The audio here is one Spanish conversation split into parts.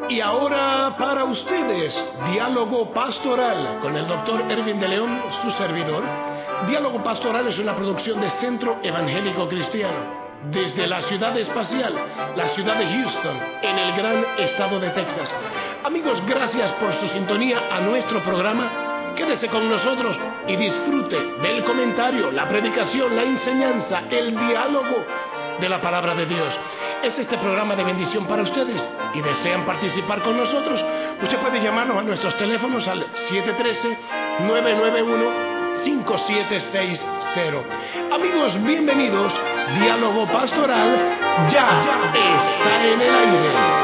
Y ahora para ustedes, Diálogo Pastoral con el Dr. Erwin de León, su servidor. Diálogo Pastoral es una producción de Centro Evangélico Cristiano, desde la ciudad espacial, la ciudad de Houston, en el gran estado de Texas. Amigos, gracias por su sintonía a nuestro programa. Quédese con nosotros y disfrute del comentario, la predicación, la enseñanza, el diálogo de la palabra de Dios. Es este programa de bendición para ustedes y desean participar con nosotros. Usted puede llamarnos a nuestros teléfonos al 713-991-5760. Amigos, bienvenidos. Diálogo Pastoral ya está en el aire.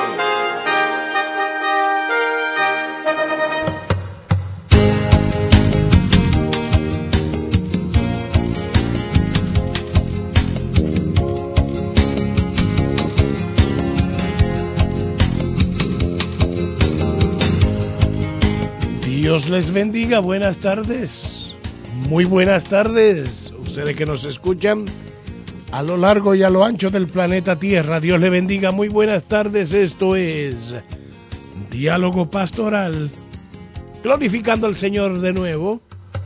Dios les bendiga, buenas tardes, muy buenas tardes, ustedes que nos escuchan a lo largo y a lo ancho del planeta Tierra, Dios les bendiga, muy buenas tardes, esto es Diálogo Pastoral, glorificando al Señor de nuevo.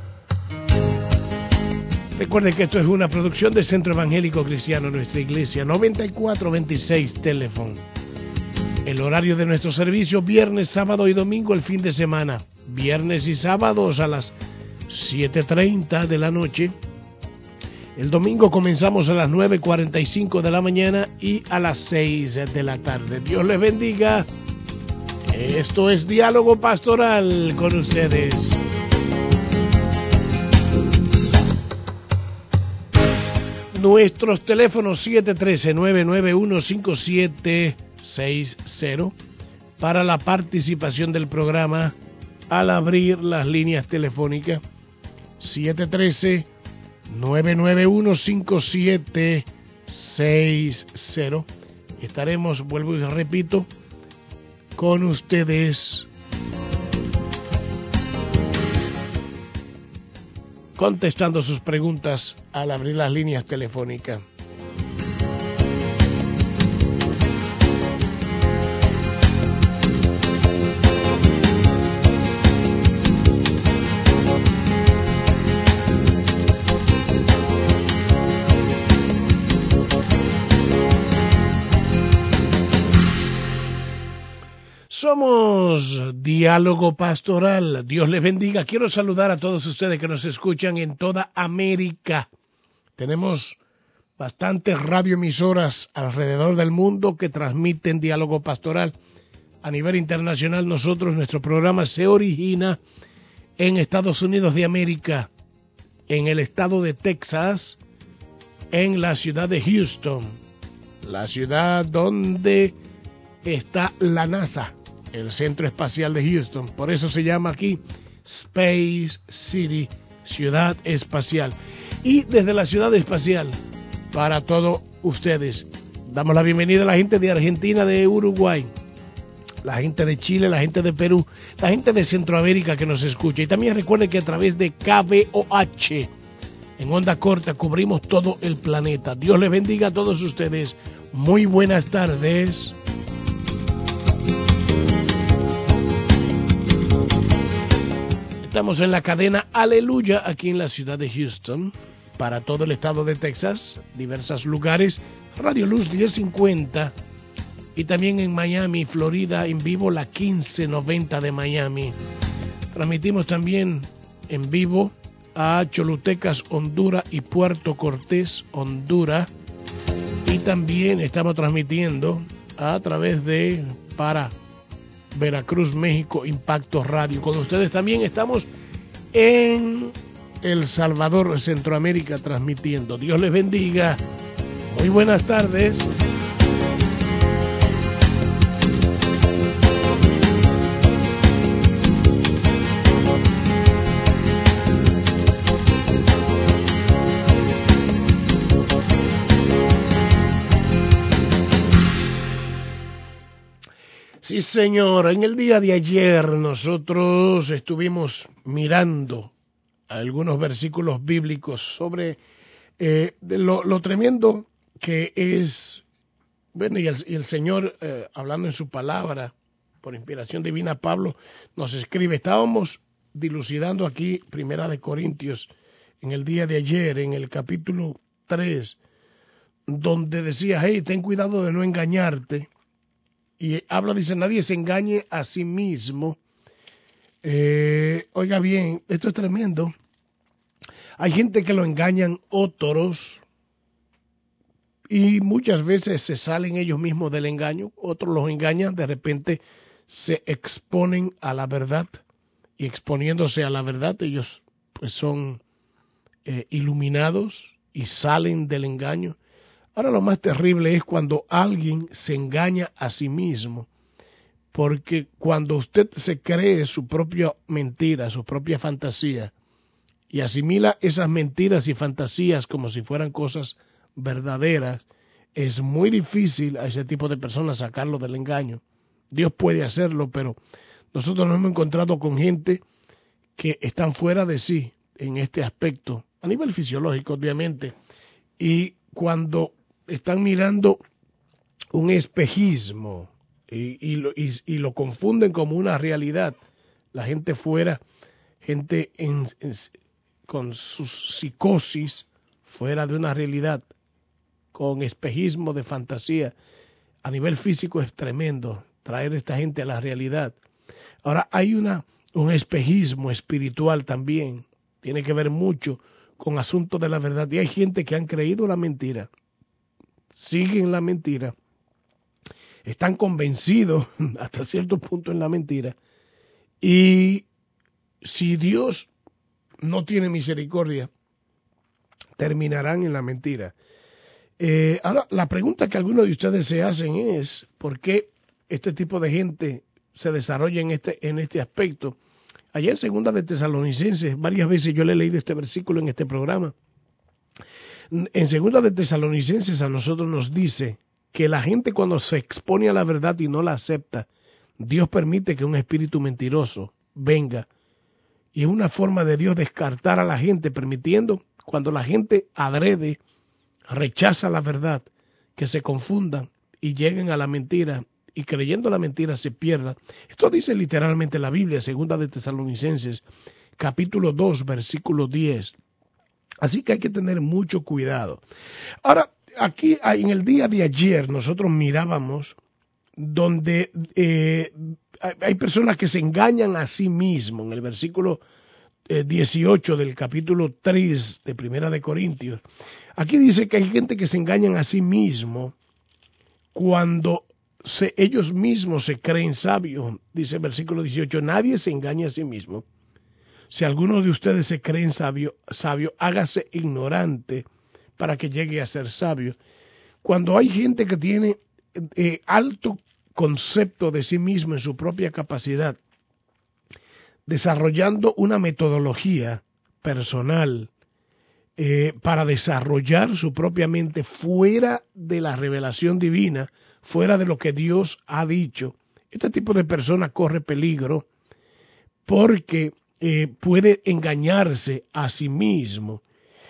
Recuerden que esto es una producción del Centro Evangélico Cristiano, nuestra iglesia, 9426 teléfono. El horario de nuestro servicio, viernes, sábado y domingo, el fin de semana. Viernes y sábados a las 7:30 de la noche. El domingo comenzamos a las 9:45 de la mañana y a las 6 de la tarde. Dios les bendiga. Esto es Diálogo Pastoral con ustedes. Nuestros teléfonos 713-991-5760 para la participación del programa. Al abrir las líneas telefónicas 713-991-5760. Estaremos, vuelvo y repito, con ustedes contestando sus preguntas al abrir las líneas telefónicas. Somos Diálogo Pastoral. Dios les bendiga. Quiero saludar a todos ustedes que nos escuchan en toda América. Tenemos bastantes radioemisoras alrededor del mundo que transmiten Diálogo Pastoral. A nivel internacional, nuestro programa se origina en Estados Unidos de América, en el estado de Texas, en la ciudad de Houston, la ciudad donde está la NASA, el Centro Espacial de Houston. Por eso se llama aquí Space City, Ciudad Espacial. Y desde la Ciudad Espacial, para todos ustedes, damos la bienvenida a la gente de Argentina, de Uruguay, la gente de Chile, la gente de Perú, la gente de Centroamérica que nos escucha. Y también recuerden que a través de KBOH, en onda corta, cubrimos todo el planeta. Dios les bendiga a todos ustedes. Muy buenas tardes. Estamos en la cadena Aleluya, aquí en la ciudad de Houston, para todo el estado de Texas, diversos lugares, Radio Luz 1050, y también en Miami, Florida, en vivo la 1590 de Miami. Transmitimos también en vivo a Cholutecas, Honduras, y Puerto Cortés, Honduras, y también estamos transmitiendo a través de para Veracruz, México, Impacto Radio. Con ustedes también estamos en El Salvador, Centroamérica, transmitiendo. Dios les bendiga. Muy buenas tardes. Sí, señor. En el día de ayer nosotros estuvimos mirando algunos versículos bíblicos sobre lo tremendo que es, bueno, y el Señor hablando en su palabra, por inspiración divina, Pablo nos escribe. Estábamos dilucidando aquí Primera de Corintios en el día de ayer, en el capítulo 3, donde decía, hey, ten cuidado de no engañarte. Y habla, dice, nadie se engañe a sí mismo. Oiga bien, esto es tremendo. Hay gente que lo engañan otros y muchas veces se salen ellos mismos del engaño. Otros los engañan, de repente se exponen a la verdad y exponiéndose a la verdad ellos pues son iluminados y salen del engaño. Ahora lo más terrible es cuando alguien se engaña a sí mismo, porque cuando usted se cree su propia mentira, su propia fantasía, y asimila esas mentiras y fantasías como si fueran cosas verdaderas, es muy difícil a ese tipo de personas sacarlo del engaño. Dios puede hacerlo, pero nosotros nos hemos encontrado con gente que están fuera de sí en este aspecto, a nivel fisiológico obviamente, y cuando están mirando un espejismo y lo confunden como una realidad, la gente fuera, gente con sus psicosis fuera de una realidad, con espejismo de fantasía, a nivel físico es tremendo traer a esta gente a la realidad. Ahora hay un espejismo espiritual también, tiene que ver mucho con asuntos de la verdad, y hay gente que han creído la mentira, siguen la mentira, están convencidos hasta cierto punto en la mentira, y si Dios no tiene misericordia, terminarán en la mentira. Ahora, la pregunta que algunos de ustedes se hacen es, ¿por qué este tipo de gente se desarrolla en este aspecto? Allá en Segunda de Tesalonicenses, varias veces yo le he leído este versículo en este programa. En Segunda de Tesalonicenses a nosotros nos dice que la gente cuando se expone a la verdad y no la acepta, Dios permite que un espíritu mentiroso venga. Y es una forma de Dios descartar a la gente, permitiendo cuando la gente adrede, rechaza la verdad, que se confundan y lleguen a la mentira y creyendo la mentira se pierdan. Esto dice literalmente la Biblia, Segunda de Tesalonicenses, capítulo 2, versículo 10. Así que hay que tener mucho cuidado. Ahora, aquí en el día de ayer nosotros mirábamos donde hay personas que se engañan a sí mismos. En el versículo 18 del capítulo 3 de Primera de Corintios, aquí dice que hay gente que se engañan a sí mismo cuando ellos mismos se creen sabios. Dice el versículo 18, nadie se engaña a sí mismo. Si alguno de ustedes se creen sabio, hágase ignorante para que llegue a ser sabio. Cuando hay gente que tiene alto concepto de sí mismo en su propia capacidad, desarrollando una metodología personal para desarrollar su propia mente fuera de la revelación divina, fuera de lo que Dios ha dicho, este tipo de persona corre peligro porque puede engañarse a sí mismo.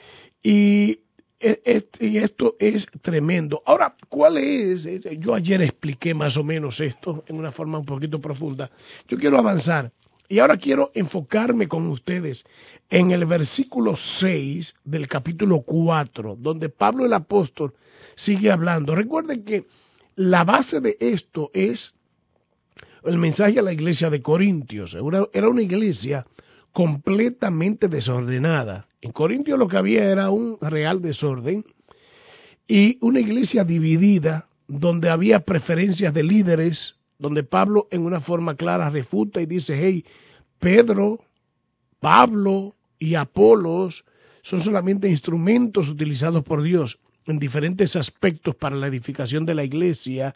Y esto es tremendo. Ahora, ¿cuál es? Yo ayer expliqué más o menos esto en una forma un poquito profunda. Yo quiero avanzar y ahora quiero enfocarme con ustedes en el versículo 6 del capítulo 4, donde Pablo el apóstol sigue hablando. Recuerden que la base de esto es el mensaje a la iglesia de Corintios. Era una iglesia completamente desordenada. En Corintios lo que había era un real desorden y una iglesia dividida donde había preferencias de líderes, donde Pablo en una forma clara refuta y dice, hey, Pedro, Pablo y Apolos son solamente instrumentos utilizados por Dios en diferentes aspectos para la edificación de la iglesia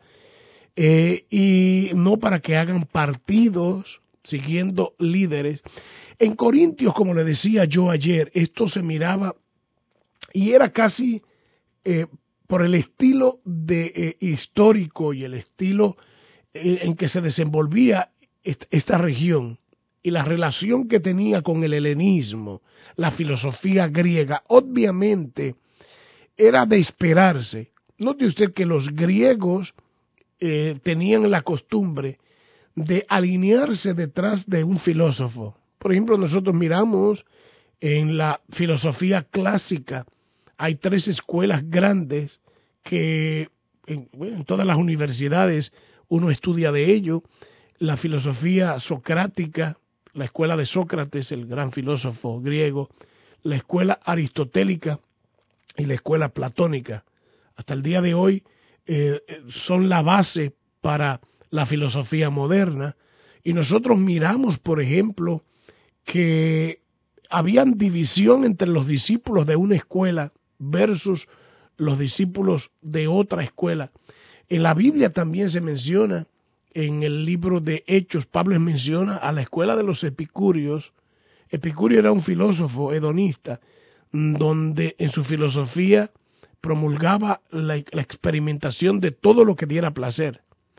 y no para que hagan partidos siguiendo líderes. En Corintios, como le decía yo ayer, esto se miraba y era casi por el estilo histórico y el estilo en que se desenvolvía esta región y la relación que tenía con el helenismo, la filosofía griega, obviamente era de esperarse. Note usted que los griegos tenían la costumbre de alinearse detrás de un filósofo. Por ejemplo, nosotros miramos en la filosofía clásica, hay 3 escuelas grandes que en todas las universidades uno estudia de ello. La filosofía socrática, la escuela de Sócrates, el gran filósofo griego, la escuela aristotélica y la escuela platónica. Hasta el día de hoy son la base para la filosofía moderna, y nosotros miramos, por ejemplo, que habían división entre los discípulos de una escuela versus los discípulos de otra escuela. En la Biblia también se menciona, en el libro de Hechos, Pablo menciona a la escuela de los epicúreos. Epicurio era un filósofo hedonista, donde en su filosofía promulgaba la experimentación de todo lo que diera placer.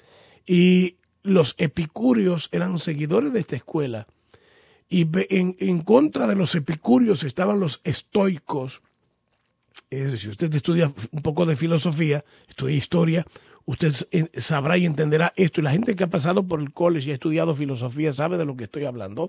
Y los epicúreos eran seguidores de esta escuela. Y en contra de los epicúreos estaban los estoicos. Si usted estudia un poco de filosofía, estudia historia, usted sabrá y entenderá esto. Y la gente que ha pasado por el college y ha estudiado filosofía sabe de lo que estoy hablando.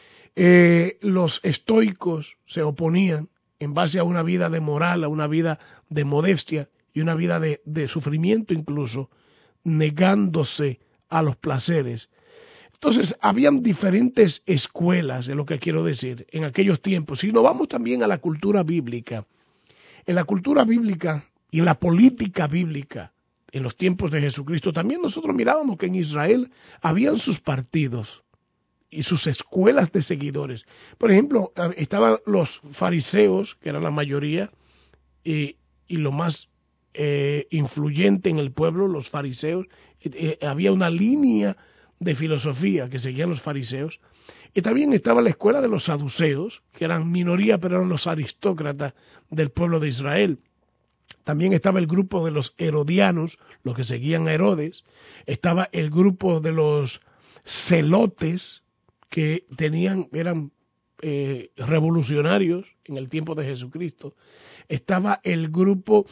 Los estoicos se oponían en base a una vida de moral, a una vida de modestia y una vida de sufrimiento incluso, negándose a los placeres. Entonces, habían diferentes escuelas, es lo que quiero decir, en aquellos tiempos. Si nos vamos también a la cultura bíblica, en la cultura bíblica y en la política bíblica, en los tiempos de Jesucristo, también nosotros mirábamos que en Israel habían sus partidos y sus escuelas de seguidores. Por ejemplo, estaban los fariseos, que eran la mayoría, y lo más influyente en el pueblo, los fariseos. Había una línea de filosofía que seguían los fariseos, y también estaba la escuela de los saduceos, que eran minoría, pero eran los aristócratas del pueblo de Israel. También estaba el grupo de los herodianos, los que seguían a Herodes. Estaba el grupo de los celotes, que eran revolucionarios en el tiempo de Jesucristo. Estaba el grupo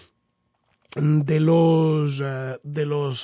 de los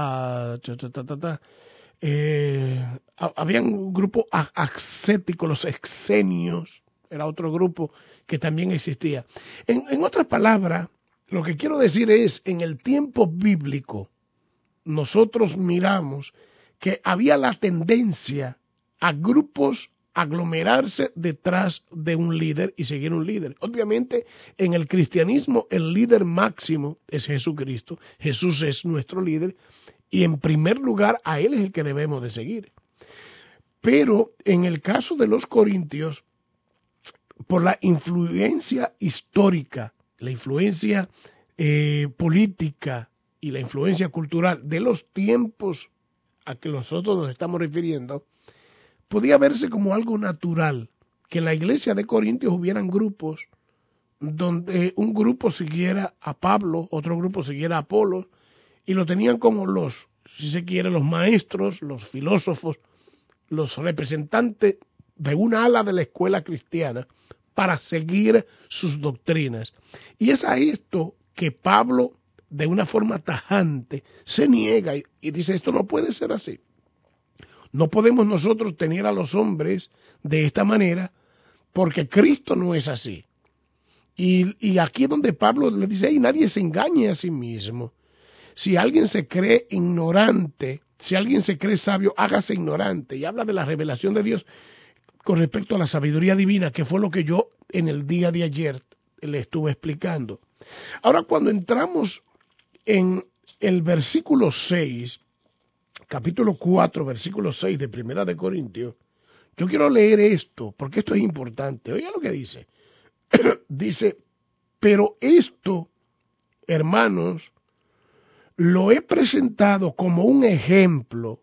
había un grupo ascético, los exenios, era otro grupo que también existía. En otras palabras, lo que quiero decir es, en el tiempo bíblico, nosotros miramos que había la tendencia a grupos aglomerarse detrás de un líder y seguir un líder. Obviamente, en el cristianismo, el líder máximo es Jesucristo. Jesús es nuestro líder, y en primer lugar a Él es el que debemos de seguir. Pero en el caso de los corintios, por la influencia histórica, la influencia política y la influencia cultural de los tiempos a que nosotros nos estamos refiriendo, podía verse como algo natural que en la iglesia de Corintios hubieran grupos donde un grupo siguiera a Pablo, otro grupo siguiera a Apolos, y lo tenían como los, si se quiere, los maestros, los filósofos, los representantes de una ala de la escuela cristiana para seguir sus doctrinas. Y es a esto que Pablo, de una forma tajante, se niega y dice, esto no puede ser así. No podemos nosotros tener a los hombres de esta manera, porque Cristo no es así. Y aquí es donde Pablo le dice, hey, nadie se engañe a sí mismo. Si alguien se cree ignorante, si alguien se cree sabio, hágase ignorante. Y habla de la revelación de Dios con respecto a la sabiduría divina, que fue lo que yo en el día de ayer le estuve explicando. Ahora, cuando entramos en el versículo 6, capítulo 4, versículo 6 de Primera de Corintios, yo quiero leer esto, porque esto es importante. Oiga lo que dice. Dice, pero esto, hermanos, lo he presentado como un ejemplo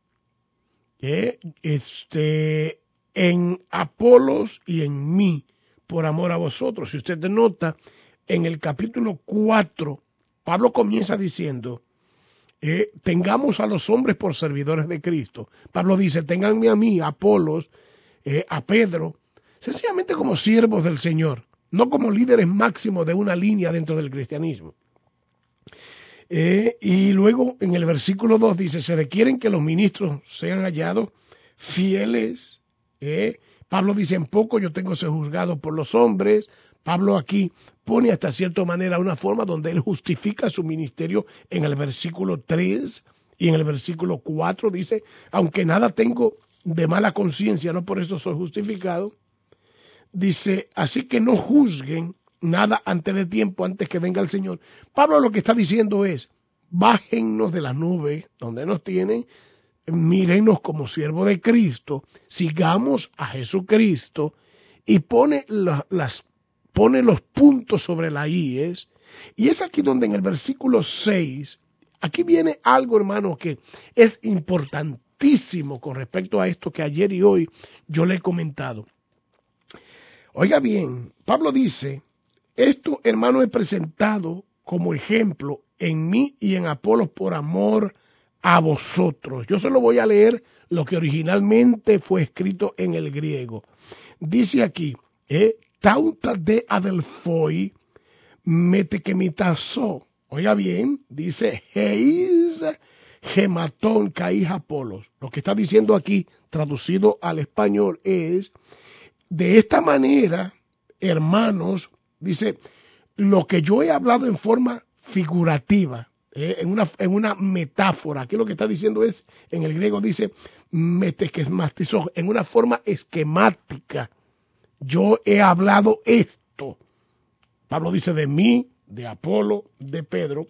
en Apolos y en mí, por amor a vosotros. Si usted nota, en el capítulo 4, Pablo comienza diciendo, tengamos a los hombres por servidores de Cristo. Pablo dice, ténganme a mí, a Apolos, a Pedro, sencillamente como siervos del Señor, no como líderes máximos de una línea dentro del cristianismo. Y luego en el versículo 2 dice, se requieren que los ministros sean hallados fieles. Pablo dice, en poco yo tengo que ser juzgado por los hombres. Pablo aquí pone hasta cierta manera una forma donde él justifica su ministerio en el versículo 3 y en el versículo 4 dice, aunque nada tengo de mala conciencia, no por eso soy justificado. Dice, así que no juzguen nada antes de tiempo, antes que venga el Señor. Pablo lo que está diciendo es, bájennos de las nubes donde nos tienen, mírennos como siervo de Cristo, sigamos a Jesucristo, y pone los puntos sobre las íes, y es aquí donde en el versículo 6, aquí viene algo, hermano, que es importantísimo con respecto a esto que ayer y hoy yo le he comentado. Oiga bien, Pablo dice, esto, hermano, he presentado como ejemplo en mí y en Apolos por amor a vosotros. Yo solo voy a leer lo que originalmente fue escrito en el griego. Dice aquí, tauta de adelphoi metekemitazo. Oiga bien, dice, heis gematón caís Apolos. Lo que está diciendo aquí, traducido al español, es, de esta manera, hermanos, dice, lo que yo he hablado en forma figurativa, en una metáfora, aquí lo que está diciendo es, en el griego dice, metekematizo, en una forma esquemática, yo he hablado esto. Pablo dice de mí, de Apolo, de Pedro.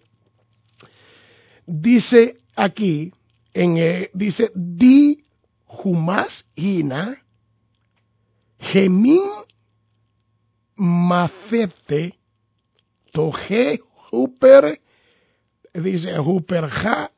Dice aquí, dice, di humas hina, gemin mafete, toje huper, dice huperja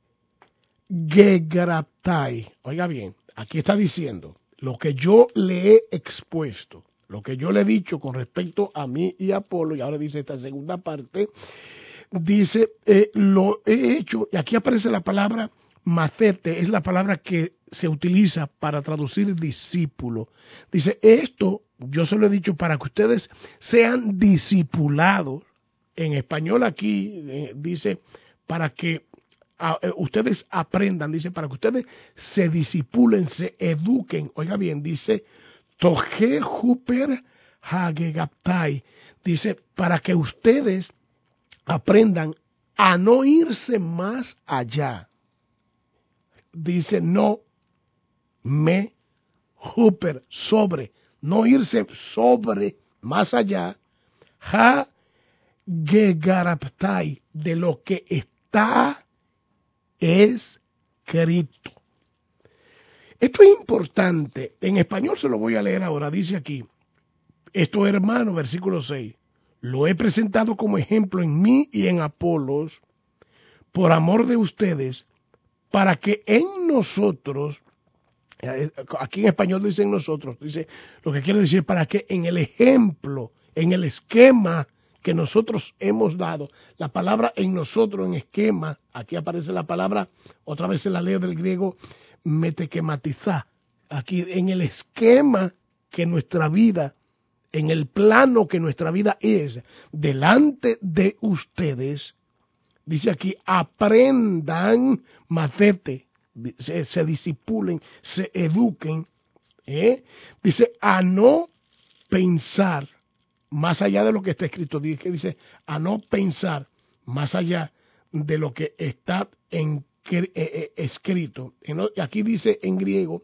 gegraptai. Oiga bien, aquí está diciendo lo que yo le he expuesto, lo que yo le he dicho con respecto a mí y a Apolo, y ahora dice esta segunda parte, dice, lo he hecho, y aquí aparece la palabra macete, es la palabra que se utiliza para traducir discípulo. Dice, esto yo se lo he dicho para que ustedes sean discipulados. En español aquí dice, para que ustedes aprendan, dice, para que ustedes se disipulen, se eduquen. Oiga bien, dice, toje huper hagegaptai, dice, para que ustedes aprendan a no irse más allá. Dice, no me huper, sobre, no irse sobre, más allá, ha gegaraptai, de lo que está escrito. Esto es importante. En español se lo voy a leer ahora. Dice aquí, esto, hermano, versículo 6, lo he presentado como ejemplo en mí y en Apolos, por amor de ustedes, para que en nosotros, aquí en español dice en nosotros, dice, lo que quiere decir para que en el ejemplo, en el esquema que nosotros hemos dado, la palabra en nosotros, en esquema, aquí aparece la palabra, otra vez se la leo del griego, metekematizá, aquí en el esquema que nuestra vida, en el plano que nuestra vida es, delante de ustedes, dice aquí, aprendan macete, se disipulen, se eduquen, dice, a no pensar más allá de lo que está escrito, dice, a no pensar más allá de lo que está escrito. Aquí dice en griego,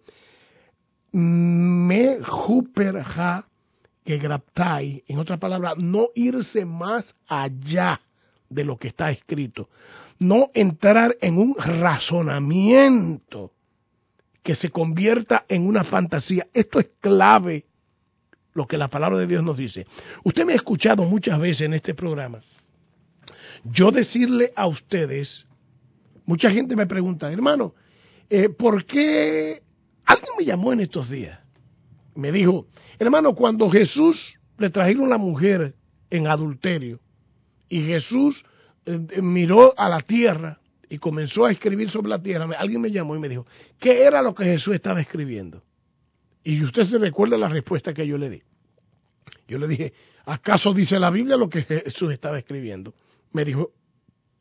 me huperja que graptai, en otras palabras, no irse más allá de lo que está escrito, no entrar en un razonamiento que se convierta en una fantasía. Esto es clave, lo que la palabra de Dios nos dice. Usted me ha escuchado muchas veces en este programa yo decirle a ustedes, mucha gente me pregunta, hermano, ¿por qué? Alguien me llamó en estos días, me dijo, hermano, cuando Jesús le trajeron la mujer en adulterio y Jesús miró a la tierra y comenzó a escribir sobre la tierra, alguien me llamó y me dijo, ¿qué era lo que Jesús estaba escribiendo? Y usted se recuerda la respuesta que yo le di. Yo le dije, ¿acaso dice la Biblia lo que Jesús estaba escribiendo? Me dijo,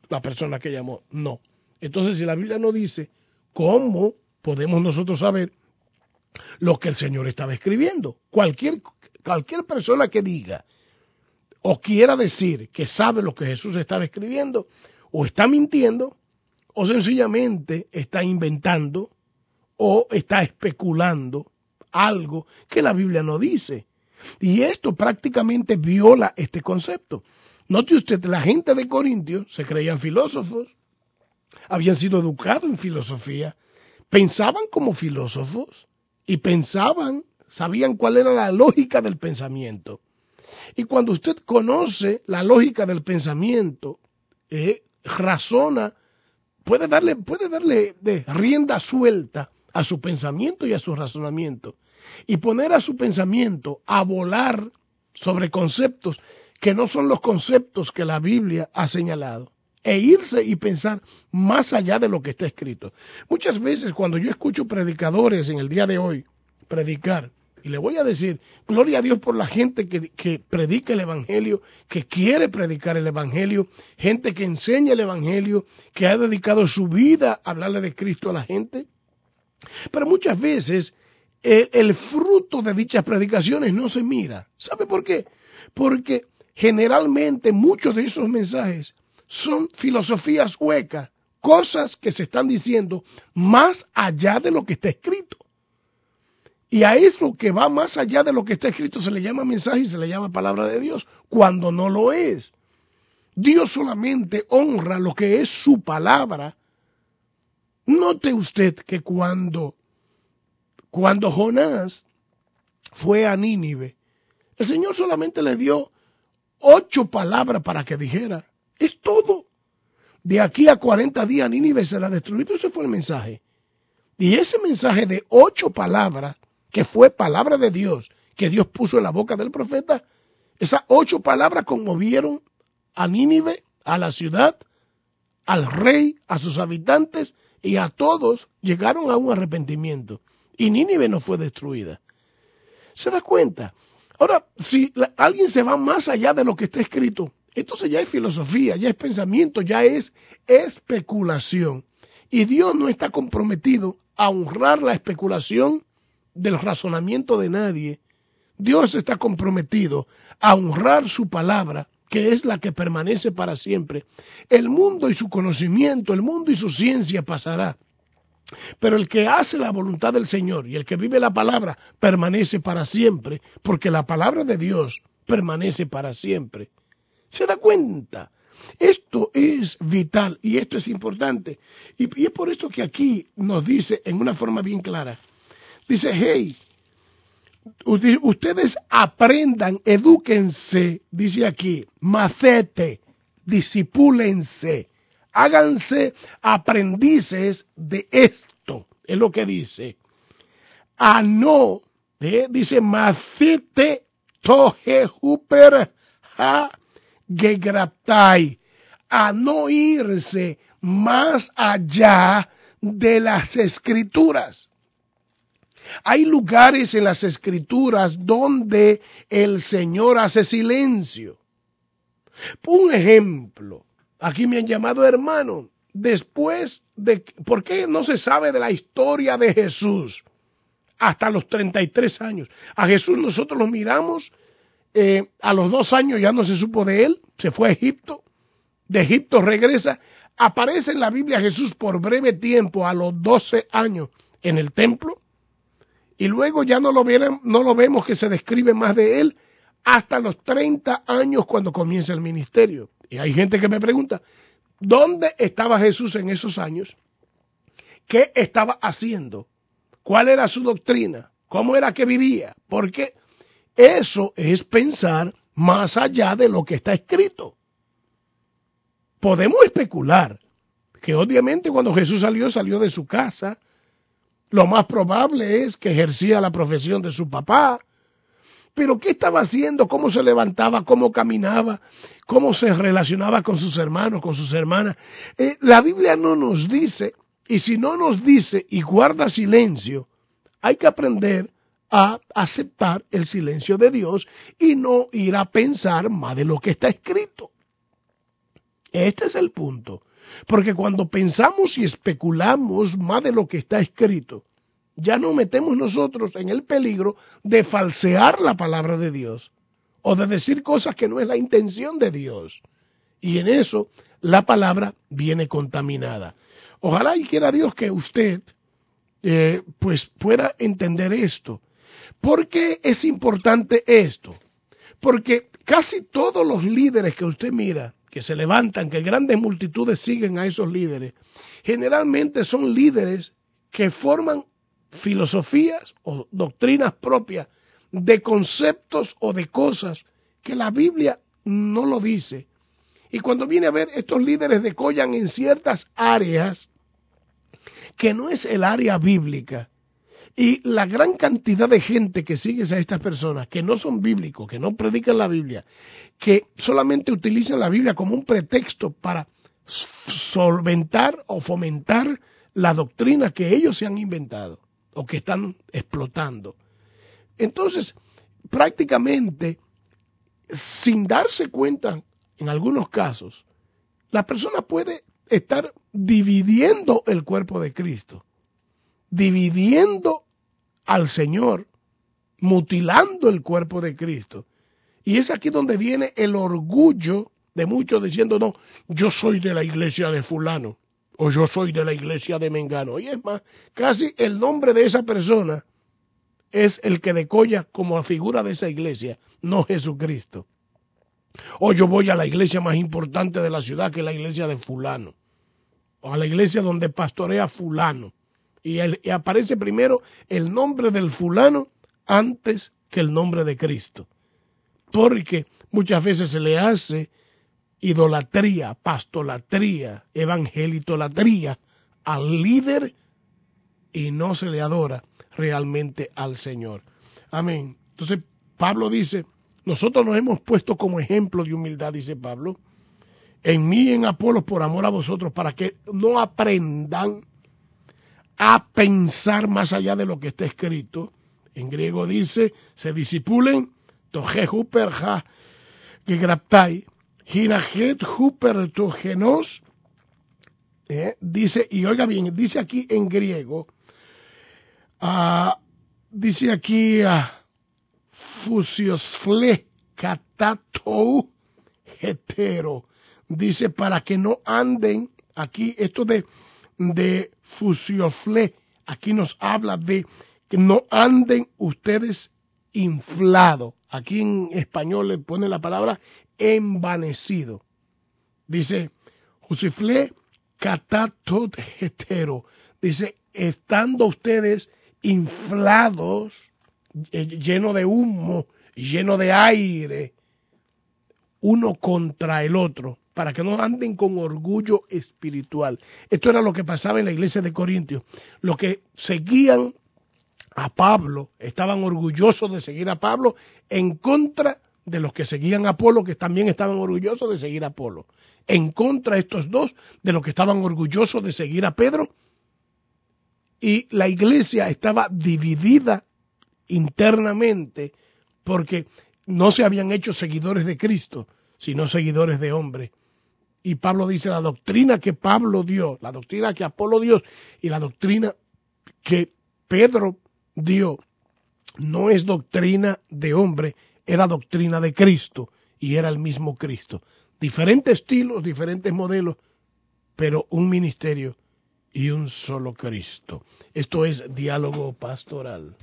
la persona que llamó. No. Entonces, si la Biblia no dice, ¿cómo podemos nosotros saber lo que el Señor estaba escribiendo? Cualquier persona que diga o quiera decir que sabe lo que Jesús estaba escribiendo, o está mintiendo, o sencillamente está inventando, o está especulando algo que la Biblia no dice. Y esto prácticamente viola este concepto. Note usted, la gente de Corintios se creían filósofos, habían sido educados en filosofía, pensaban como filósofos y sabían cuál era la lógica del pensamiento. Y cuando usted conoce la lógica del pensamiento, razona, puede darle de rienda suelta a su pensamiento y a su razonamiento, y poner a su pensamiento a volar sobre conceptos que no son los conceptos que la Biblia ha señalado, e irse y pensar más allá de lo que está escrito. Muchas veces cuando yo escucho predicadores en el día de hoy predicar, y le voy a decir, gloria a Dios por la gente que predica el Evangelio, que quiere predicar el Evangelio, gente que enseña el Evangelio, que ha dedicado su vida a hablarle de Cristo a la gente. Pero muchas veces el fruto de dichas predicaciones no se mira. ¿Sabe por qué? Porque generalmente muchos de esos mensajes son filosofías huecas, cosas que se están diciendo más allá de lo que está escrito. Y a eso que va más allá de lo que está escrito se le llama mensaje y se le llama palabra de Dios, cuando no lo es. Dios solamente honra lo que es su palabra. Note usted que cuando Jonás fue a Nínive, el Señor solamente le dio 8 palabras para que dijera. Es todo. De aquí a 40 días Nínive será destruido. Ese fue el mensaje. Y ese mensaje de 8 palabras, que fue palabra de Dios, que Dios puso en la boca del profeta, esas 8 palabras conmovieron a Nínive, a la ciudad, al rey, a sus habitantes, y a todos llegaron a un arrepentimiento. Y Nínive no fue destruida. ¿Se da cuenta? Ahora, si alguien se va más allá de lo que está escrito, entonces ya es filosofía, ya es pensamiento, ya es especulación. Y Dios no está comprometido a honrar la especulación del razonamiento de nadie. Dios está comprometido a honrar su palabra, que es la que permanece para siempre. El mundo y su conocimiento, el mundo y su ciencia pasará, pero el que hace la voluntad del Señor y el que vive la palabra permanece para siempre, porque la palabra de Dios permanece para siempre. ¿Se da cuenta? Esto es vital y esto es importante. Y es por esto que aquí nos dice en una forma bien clara. Dice, hey, ustedes aprendan, edúquense, dice aquí, macete, disipúlense, háganse aprendices de esto, es lo que dice. A no, dice, macete toje huper ha gegraptai, a no irse más allá de las Escrituras. Hay lugares en las Escrituras donde el Señor hace silencio. Un ejemplo, aquí me han llamado hermano, después de, ¿por qué no se sabe de la historia de Jesús hasta los 33 años? A Jesús nosotros lo miramos, a los 2 años ya no se supo de él, se fue a Egipto, de Egipto regresa, aparece en la Biblia Jesús por breve tiempo a los 12 años en el templo, y luego ya no lo vemos que se describe más de él hasta los 30 años cuando comienza el ministerio. Y hay gente que me pregunta, ¿dónde estaba Jesús en esos años? ¿Qué estaba haciendo? ¿Cuál era su doctrina? ¿Cómo era que vivía? Porque eso es pensar más allá de lo que está escrito. Podemos especular que obviamente cuando Jesús salió de su casa. Lo más probable es que ejercía la profesión de su papá. Pero ¿qué estaba haciendo? ¿Cómo se levantaba? ¿Cómo caminaba? ¿Cómo se relacionaba con sus hermanos, con sus hermanas? La Biblia no nos dice, y si no nos dice y guarda silencio, hay que aprender a aceptar el silencio de Dios y no ir a pensar más de lo que está escrito. Este es el punto. Porque cuando pensamos y especulamos más de lo que está escrito, ya nos metemos nosotros en el peligro de falsear la palabra de Dios o de decir cosas que no es la intención de Dios. Y en eso la palabra viene contaminada. Ojalá y quiera Dios que usted pues pueda entender esto. ¿Por qué es importante esto? Porque casi todos los líderes que usted mira, que se levantan, que grandes multitudes siguen a esos líderes, generalmente son líderes que forman filosofías o doctrinas propias de conceptos o de cosas que la Biblia no lo dice. Y cuando viene a ver, estos líderes decollan en ciertas áreas que no es el área bíblica. Y la gran cantidad de gente que sigue a estas personas, que no son bíblicos, que no predican la Biblia, que solamente utilizan la Biblia como un pretexto para solventar o fomentar la doctrina que ellos se han inventado o que están explotando. Entonces, prácticamente, sin darse cuenta, en algunos casos, la persona puede estar dividiendo el cuerpo de Cristo, dividiendo al Señor, mutilando el cuerpo de Cristo. Y es aquí donde viene el orgullo de muchos diciendo, no, yo soy de la iglesia de fulano, o yo soy de la iglesia de Mengano. Y es más, casi el nombre de esa persona es el que decolla como figura de esa iglesia, no Jesucristo. O yo voy a la iglesia más importante de la ciudad, que es la iglesia de fulano, o a la iglesia donde pastorea fulano. Y aparece primero el nombre del fulano antes que el nombre de Cristo. Porque muchas veces se le hace idolatría, pastolatría, evangelitolatría al líder y no se le adora realmente al Señor. Amén. Entonces Pablo dice, nosotros nos hemos puesto como ejemplo de humildad, dice Pablo, en mí y en Apolos por amor a vosotros, para que no aprendan a pensar más allá de lo que está escrito. En griego dice, se disipulen, toje huper ha gegraptai, hinajet huper togenos, dice, y oiga bien, dice aquí en griego, dice aquí, fusiosfle katatou hetero, dice para que no anden, aquí esto de fusiofle, aquí nos habla de que no anden ustedes inflados. Aquí en español le pone la palabra envanecido. Dice, fusifle katatot hetero. Dice, estando ustedes inflados, lleno de humo, lleno de aire, uno contra el otro, para que no anden con orgullo espiritual. Esto era lo que pasaba en la iglesia de Corintios. Los que seguían a Pablo estaban orgullosos de seguir a Pablo en contra de los que seguían a Apolo, que también estaban orgullosos de seguir a Apolo. En contra estos dos de los que estaban orgullosos de seguir a Pedro. Y la iglesia estaba dividida internamente porque no se habían hecho seguidores de Cristo, sino seguidores de hombres. Y Pablo dice, la doctrina que Pablo dio, la doctrina que Apolo dio y la doctrina que Pedro dio, no es doctrina de hombre, era doctrina de Cristo y era el mismo Cristo. Diferentes estilos, diferentes modelos, pero un ministerio y un solo Cristo. Esto es Diálogo Pastoral.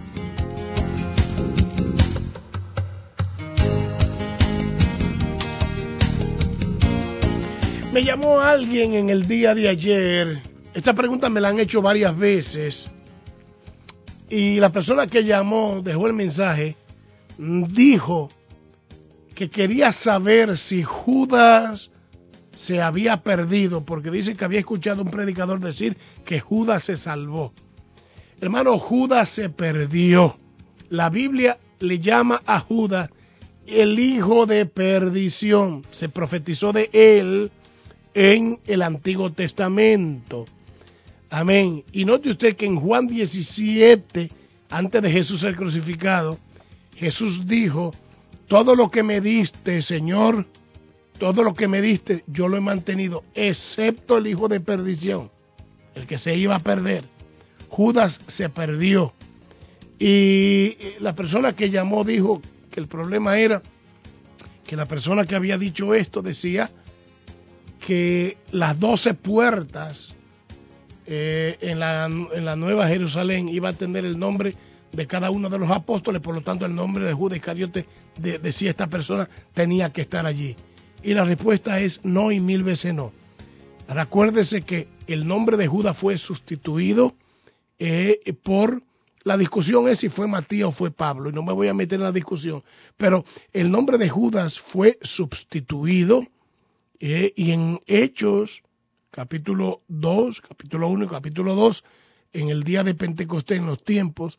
Me llamó alguien en el día de ayer, esta pregunta me la han hecho varias veces, y la persona que llamó, dejó el mensaje, dijo que quería saber si Judas se había perdido, porque dice que había escuchado a un predicador decir que Judas se salvó. Hermano, Judas se perdió. La Biblia le llama a Judas el hijo de perdición. Se profetizó de él en el Antiguo Testamento. Amén. Y note usted que en Juan 17, antes de Jesús ser crucificado, Jesús dijo, todo lo que me diste, Señor, todo lo que me diste yo lo he mantenido, excepto el hijo de perdición, el que se iba a perder. Judas se perdió. Y la persona que llamó dijo que el problema era que la persona que había dicho esto decía que las 12 puertas en la Nueva Jerusalén iba a tener el nombre de cada uno de los apóstoles, por lo tanto el nombre de Judas Iscariote decía esta persona tenía que estar allí. Y la respuesta es no y 1000 veces no. Recuérdese que el nombre de Judas fue sustituido por la discusión es si fue Matías o fue Pablo, y no me voy a meter en la discusión, pero el nombre de Judas fue sustituido y en Hechos, capítulo 2, capítulo 1 y capítulo 2, en el día de Pentecostés, en los tiempos,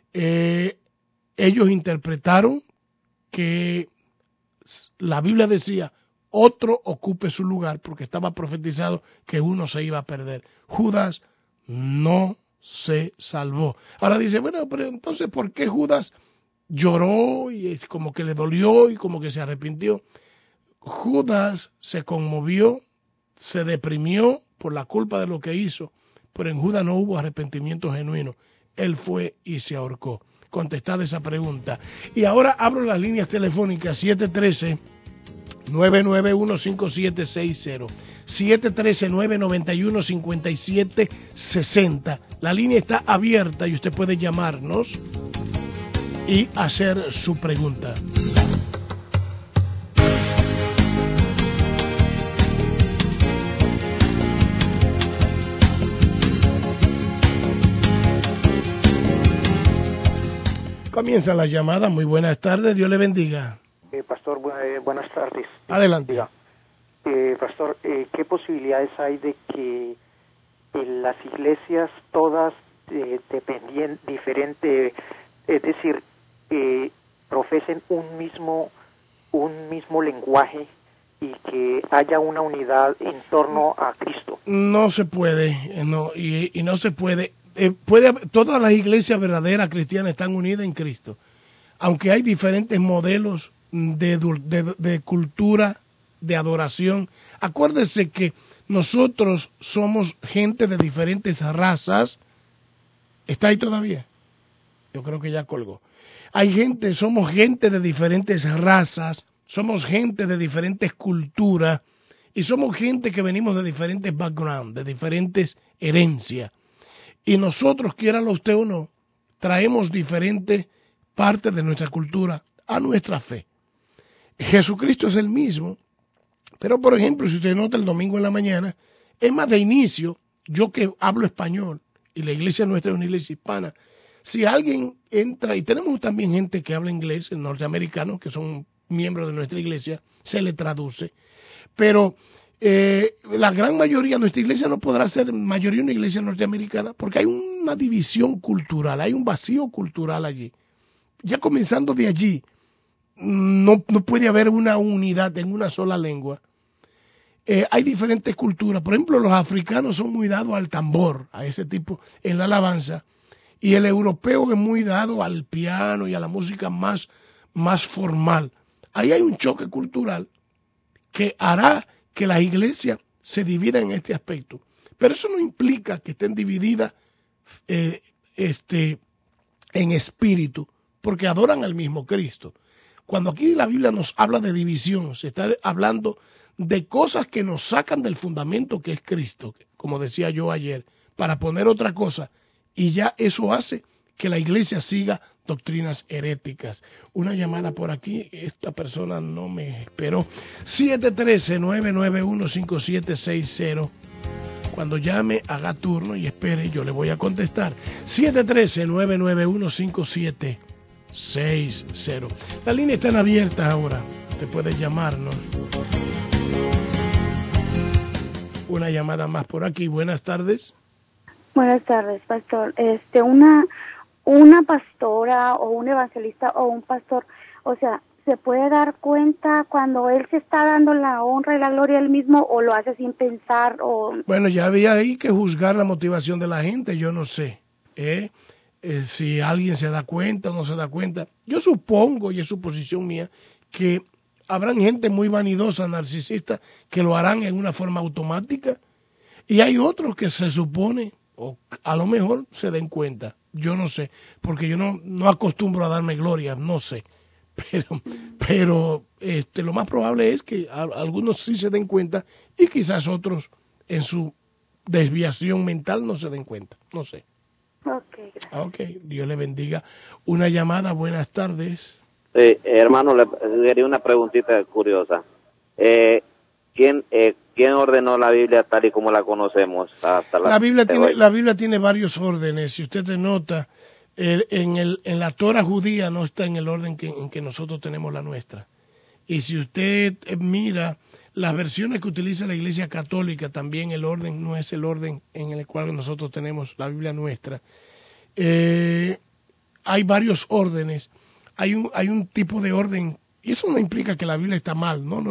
ellos interpretaron que la Biblia decía, otro ocupe su lugar, porque estaba profetizado que uno se iba a perder. Judas no se salvó. Ahora dice, bueno, pero entonces, ¿por qué Judas lloró y es como que le dolió y como que se arrepintió? Judas se conmovió, se deprimió por la culpa de lo que hizo, pero en Judas no hubo arrepentimiento genuino. Él fue y se ahorcó. Contestada esa pregunta. Y ahora abro las líneas telefónicas 713-991-5760. 713-991-5760. La línea está abierta y usted puede llamarnos y hacer su pregunta. Comienza la llamada. Muy buenas tardes. Dios le bendiga. Pastor, buenas tardes. Adelante. Pastor, ¿qué posibilidades hay de que las iglesias todas dependien diferente, es decir, profesen un mismo lenguaje y que haya una unidad en torno a Cristo? No se puede, no, y no se puede. Todas las iglesias verdaderas cristianas están unidas en Cristo, aunque hay diferentes modelos de cultura, de adoración. Acuérdese que nosotros somos gente de diferentes razas. ¿Está ahí todavía? Yo creo que ya colgó. Somos gente de diferentes razas, somos gente de diferentes culturas y somos gente que venimos de diferentes backgrounds, de diferentes herencias. Y nosotros, quiéralo usted o no, traemos diferentes partes de nuestra cultura a nuestra fe. Jesucristo es el mismo, pero por ejemplo, si usted nota el domingo en la mañana, es más de inicio, yo que hablo español, y la iglesia nuestra es una iglesia hispana, si alguien entra, y tenemos también gente que habla inglés, norteamericanos, que son miembros de nuestra iglesia, se le traduce, pero la gran mayoría de nuestra iglesia no podrá ser mayoría una iglesia norteamericana, porque hay una división cultural, hay un vacío cultural allí. Ya comenzando de allí, no puede haber una unidad en una sola lengua. Hay diferentes culturas. Por ejemplo, los africanos son muy dados al tambor, a ese tipo, en la alabanza, y el europeo es muy dado al piano y a la música más formal. Ahí hay un choque cultural que hará que las iglesias se dividan en este aspecto. Pero eso no implica que estén divididas en espíritu, porque adoran al mismo Cristo. Cuando aquí la Biblia nos habla de división, se está hablando de cosas que nos sacan del fundamento que es Cristo, como decía yo ayer, para poner otra cosa, y ya eso hace que la iglesia siga doctrinas heréticas. Una llamada por aquí, esta persona no me esperó. 713-991-5760. Cuando llame, haga turno y espere, yo le voy a contestar. 713-991-5760. Las líneas están abiertas ahora. Usted puede llamarnos. Una llamada más por aquí. Buenas tardes. Buenas tardes, pastor. Una pastora o un evangelista o un pastor, o sea, ¿se puede dar cuenta cuando él se está dando la honra y la gloria a él mismo o lo hace sin pensar? Bueno, ya había ahí que juzgar la motivación de la gente, yo no sé. Si alguien se da cuenta o no se da cuenta. Yo supongo, y es suposición mía, que habrán gente muy vanidosa, narcisista, que lo harán en una forma automática, y hay otros que se supone, o a lo mejor se den cuenta, yo no sé, porque yo no acostumbro a darme gloria, no sé, pero lo más probable es que algunos sí se den cuenta y quizás otros en su desviación mental no se den cuenta, no sé. Okay, gracias. Okay, Dios le bendiga. Una llamada, buenas tardes. Sí, hermano, le quería una preguntita curiosa. ¿Quién ordenó la Biblia tal y como la conocemos hasta La Biblia tiene varios órdenes. Si usted se nota, en la Torah judía no está en el orden en que nosotros tenemos la nuestra. Y si usted mira las versiones que utiliza la Iglesia Católica, también el orden no es el orden en el cual nosotros tenemos la Biblia nuestra. Hay varios órdenes. Hay un tipo de orden, y eso no implica que la Biblia está mal, no.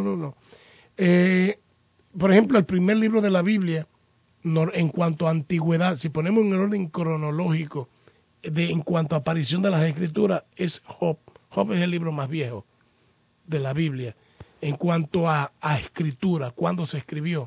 Por ejemplo, el primer libro de la Biblia, en cuanto a antigüedad, si ponemos en el orden cronológico, en cuanto a aparición de las Escrituras, es Job. Job es el libro más viejo de la Biblia. En cuanto a escritura, cuándo se escribió.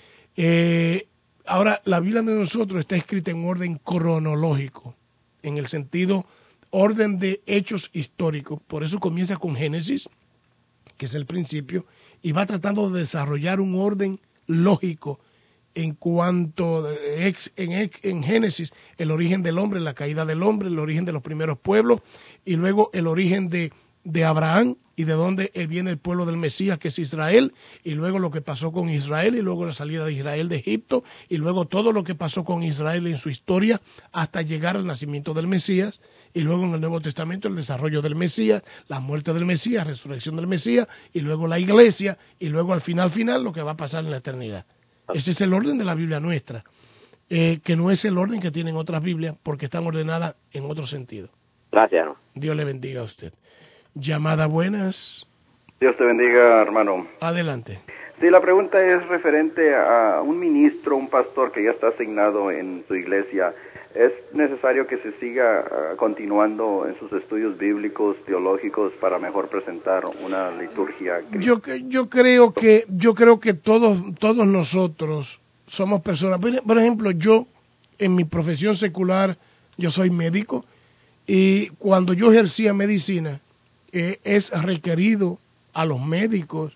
Ahora, la Biblia de nosotros está escrita en orden cronológico, en el sentido orden de hechos históricos. Por eso comienza con Génesis, que es el principio, y va tratando de desarrollar un orden lógico en cuanto en Génesis, el origen del hombre, la caída del hombre, el origen de los primeros pueblos, y luego el origen de Abraham, y de dónde viene el pueblo del Mesías, que es Israel, y luego lo que pasó con Israel, y luego la salida de Israel de Egipto, y luego todo lo que pasó con Israel en su historia, hasta llegar al nacimiento del Mesías, y luego en el Nuevo Testamento el desarrollo del Mesías, la muerte del Mesías, resurrección del Mesías, y luego la iglesia, y luego al final lo que va a pasar en la eternidad. Ese es el orden de la Biblia nuestra, que no es el orden que tienen otras Biblias, porque están ordenadas en otro sentido. Gracias, ¿no? Dios le bendiga a usted. Llamada, buenas. Dios te bendiga, hermano. Adelante. Sí, la pregunta es referente a un ministro, un pastor que ya está asignado en su iglesia. ¿Es necesario que se siga continuando en sus estudios bíblicos, teológicos, para mejor presentar una liturgia? Yo creo que todos nosotros somos personas. Por ejemplo, yo en mi profesión secular, yo soy médico, y cuando yo ejercía medicina, es requerido a los médicos,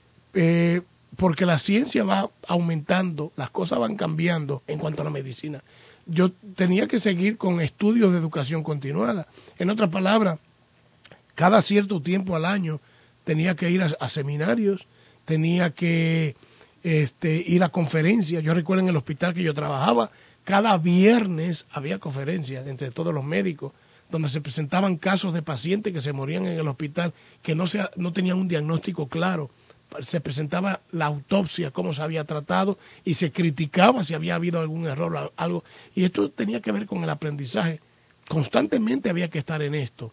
porque la ciencia va aumentando, las cosas van cambiando en cuanto a la medicina. Yo tenía que seguir con estudios de educación continuada. En otras palabras, cada cierto tiempo al año tenía que ir a seminarios, tenía que ir a conferencias. Yo recuerdo en el hospital que yo trabajaba, cada viernes había conferencias entre todos los médicos, donde se presentaban casos de pacientes que se morían en el hospital, que no tenían un diagnóstico claro. Se presentaba la autopsia, cómo se había tratado, y se criticaba si había habido algún error, algo. Y esto tenía que ver con el aprendizaje. Constantemente había que estar en esto.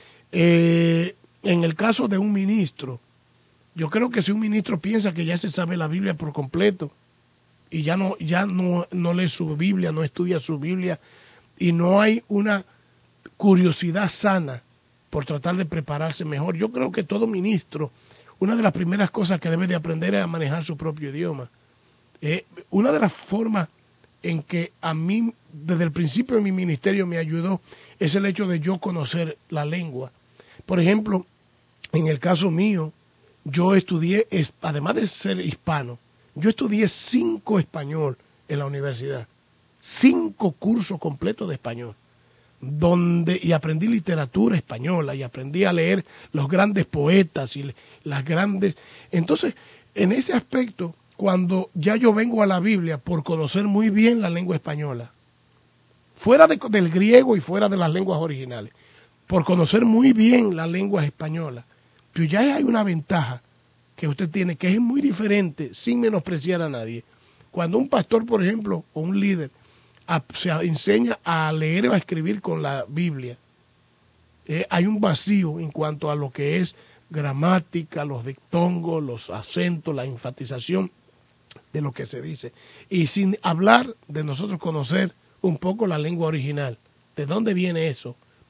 En el caso de un ministro, yo creo que si un ministro piensa que ya se sabe la Biblia por completo, y ya no lee su Biblia, no estudia su Biblia, y no hay una curiosidad sana por tratar de prepararse mejor. Yo creo que todo ministro, una de las primeras cosas que debe de aprender es a manejar su propio idioma. Una de las formas en que a mí, desde el principio de mi ministerio, me ayudó, es el hecho de yo conocer la lengua. Por ejemplo, en el caso mío, yo estudié, además de ser hispano, yo estudié 5 español en la universidad, 5 cursos completos de español, y aprendí literatura española, y aprendí a leer los grandes poetas y las grandes. Entonces, en ese aspecto, cuando ya yo vengo a la Biblia por conocer muy bien la lengua española, fuera del griego y fuera de las lenguas originales, por conocer muy bien la lengua española, pues ya hay una ventaja que usted tiene, que es muy diferente, sin menospreciar a nadie. Cuando un pastor, por ejemplo, o un líder, se enseña a leer o a escribir con la Biblia, hay un vacío en cuanto a lo que es gramática, los dictongos, los acentos, la enfatización de lo que se dice. Y sin hablar de nosotros conocer un poco la lengua original. ¿De dónde viene eso?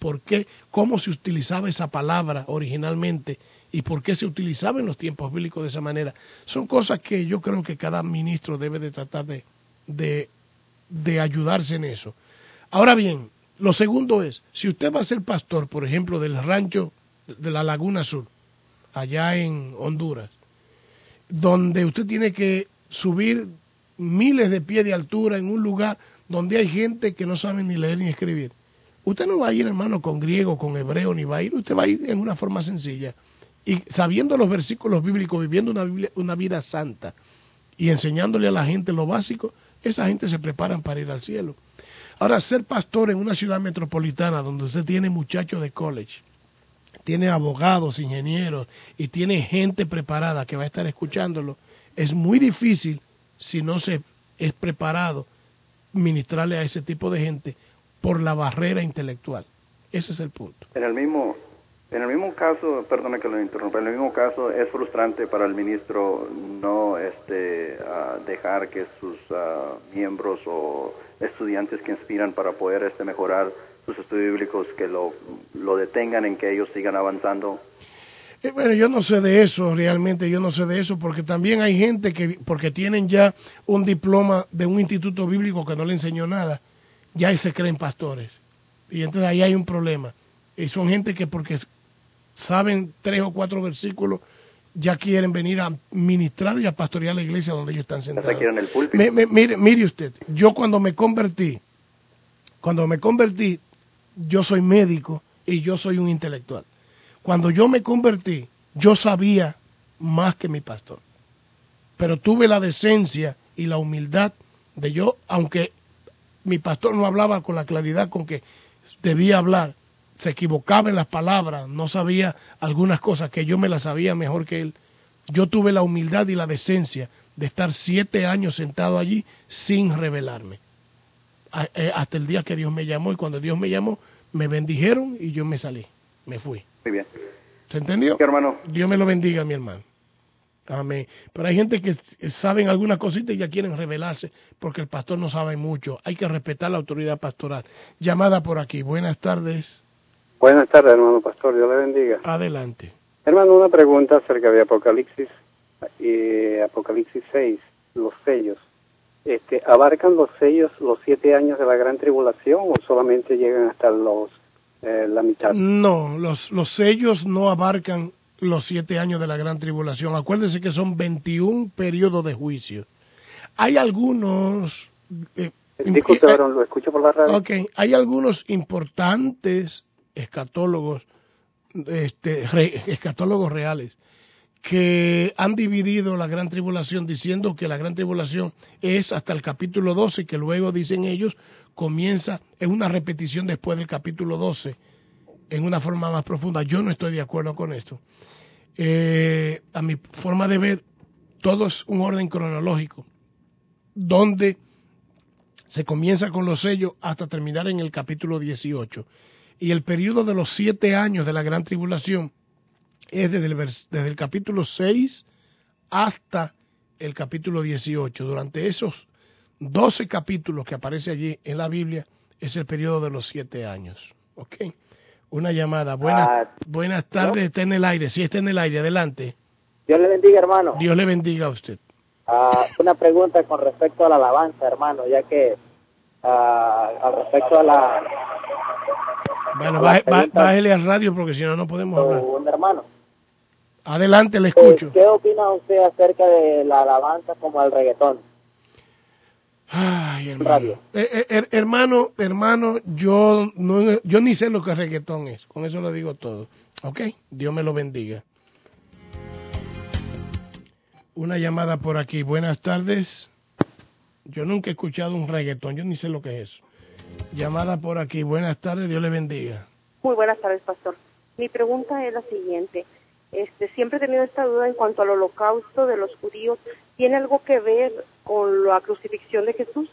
por qué, cómo se utilizaba esa palabra originalmente y por qué se utilizaba en los tiempos bíblicos de esa manera. Son cosas que yo creo que cada ministro debe de tratar de ayudarse en eso. Ahora bien, lo segundo es, si usted va a ser pastor, por ejemplo, del rancho de la Laguna Sur, allá en Honduras, donde usted tiene que subir miles de pies de altura en un lugar donde hay gente que no sabe ni leer ni escribir. Usted no va a ir, hermano, con griego, con hebreo, ni va a ir, usted va a ir en una forma sencilla. Y sabiendo los versículos bíblicos, viviendo una vida santa y enseñándole a la gente lo básico, esa gente se preparan para ir al cielo. Ahora, ser pastor en una ciudad metropolitana donde usted tiene muchachos de college, tiene abogados, ingenieros y tiene gente preparada que va a estar escuchándolo, es muy difícil, si no se es preparado, ministrarle a ese tipo de gente por la barrera intelectual. Ese es el punto. En el mismo caso, perdona que lo interrumpa, en el mismo caso es frustrante para el ministro no dejar que sus miembros o estudiantes que inspiran para poder mejorar sus estudios bíblicos, que lo detengan en que ellos sigan avanzando. Bueno, yo no sé de eso, realmente yo no sé de eso, porque también hay gente que, porque tienen ya un diploma de un instituto bíblico que no le enseñó nada, ya se creen pastores. Y entonces ahí hay un problema. Y son gente que porque saben 3 o 4 versículos, ya quieren venir a ministrar y a pastorear la iglesia donde ellos están sentados. Ya quieren el púlpito. Mire usted, yo cuando me convertí, yo soy médico y yo soy un intelectual. Cuando yo me convertí, yo sabía más que mi pastor. Pero tuve la decencia y la humildad de yo, aunque mi pastor no hablaba con la claridad con que debía hablar, se equivocaba en las palabras, no sabía algunas cosas que yo me las sabía mejor que él. Yo tuve la humildad y la decencia de estar 7 años sentado allí sin rebelarme. Hasta el día que Dios me llamó, y cuando Dios me llamó, me bendijeron y yo me salí, me fui. Muy bien. ¿Se entendió? Sí, hermano. Dios me lo bendiga, mi hermano. Amén. Pero hay gente que saben algunas cositas y ya quieren rebelarse porque el pastor no sabe mucho. Hay que respetar la autoridad pastoral. Llamada por aquí. Buenas tardes. Buenas tardes, hermano pastor. Dios le bendiga. Adelante. Hermano, una pregunta acerca de Apocalipsis y Apocalipsis 6, los sellos. ¿Abarcan los sellos los 7 años de la gran tribulación o solamente llegan hasta la mitad? No, los sellos no abarcan los 7 años de la gran tribulación. Acuérdense que son 21 periodos de juicio. Hay algunos... Disculpe, lo escucho por la radio. Ok, hay algunos importantes escatólogos reales que han dividido la gran tribulación diciendo que la gran tribulación es hasta el capítulo 12, que luego dicen ellos comienza, es una repetición después del capítulo 12 en una forma más profunda. Yo no estoy de acuerdo con esto. A mi forma de ver, todo es un orden cronológico donde se comienza con los sellos hasta terminar en el capítulo 18. Y el periodo de los 7 años de la gran tribulación es desde el capítulo 6 hasta el capítulo 18. Durante esos 12 capítulos que aparece allí en la Biblia es el periodo de los 7 años. ¿Ok? Una llamada. Buenas tardes, ¿no? Está en el aire. Sí, está en el aire. Adelante. Dios le bendiga, hermano. Dios le bendiga a usted. Una pregunta con respecto a la alabanza, hermano, ya que al respecto a la... Bueno, bájele al radio porque si no, no podemos hablar. Un hermano. Adelante, le escucho. ¿Qué opina usted acerca de la alabanza como el reggaetón? Ay, hermano. Hermano, yo ni sé lo que reggaetón es. Con eso lo digo todo. ¿Ok? Dios me lo bendiga. Una llamada por aquí. Buenas tardes. Yo nunca he escuchado un reggaetón. Yo ni sé lo que es eso. Llamada por aquí. Buenas tardes. Dios le bendiga. Muy buenas tardes, pastor. Mi pregunta es la siguiente. Siempre he tenido esta duda en cuanto al holocausto de los judíos. ¿Tiene algo que ver con la crucifixión de Jesús?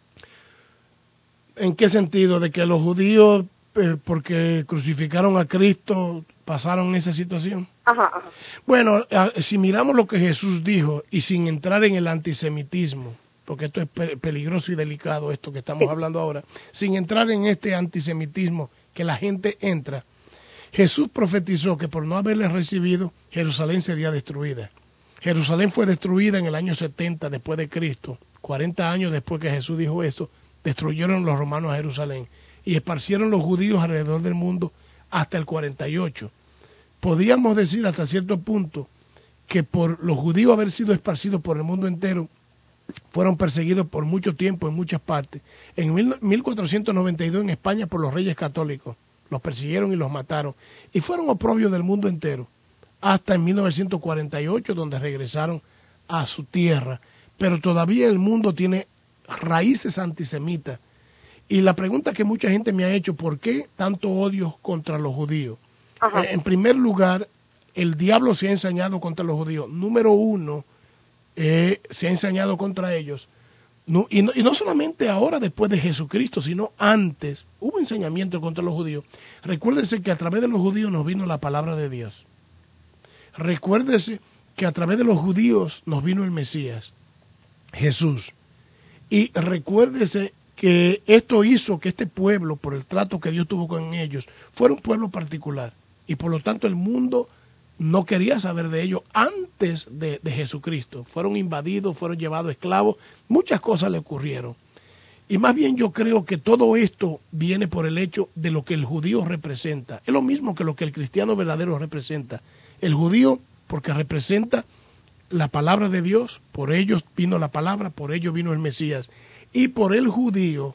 ¿En qué sentido? ¿De que los judíos, porque crucificaron a Cristo, pasaron esa situación? Ajá. Bueno, si miramos lo que Jesús dijo, y sin entrar en el antisemitismo, porque esto es peligroso y delicado, esto que estamos hablando ahora, sin entrar en este antisemitismo que la gente entra, Jesús profetizó que por no haberle recibido, Jerusalén sería destruida. Jerusalén fue destruida en el año 70 después de Cristo, 40 años después que Jesús dijo esto, destruyeron los romanos a Jerusalén y esparcieron los judíos alrededor del mundo hasta el 48. Podríamos decir hasta cierto punto que por los judíos haber sido esparcidos por el mundo entero, fueron perseguidos por mucho tiempo en muchas partes. En 1492 en España por los reyes católicos, los persiguieron y los mataron, y fueron oprobios del mundo entero, hasta en 1948 donde regresaron a su tierra. Pero todavía el mundo tiene raíces antisemitas. Y la pregunta que mucha gente me ha hecho, ¿por qué tanto odio contra los judíos? En primer lugar, el diablo se ha ensañado contra los judíos. Número uno, se ha ensañado contra ellos. Y no solamente ahora después de Jesucristo, sino antes hubo ensañamiento contra los judíos. Recuérdese que a través de los judíos nos vino la palabra de Dios. Recuérdese que a través de los judíos nos vino el Mesías, Jesús. Y recuérdese que esto hizo que este pueblo, por el trato que Dios tuvo con ellos, fuera un pueblo particular. Y por lo tanto el mundo no quería saber de ellos antes de Jesucristo. Fueron invadidos, fueron llevados esclavos, muchas cosas le ocurrieron. Y más bien yo creo que todo esto viene por el hecho de lo que el judío representa. Es lo mismo que lo que el cristiano verdadero representa. El judío, porque representa la palabra de Dios, por ellos vino la palabra, por ellos vino el Mesías. Y por el judío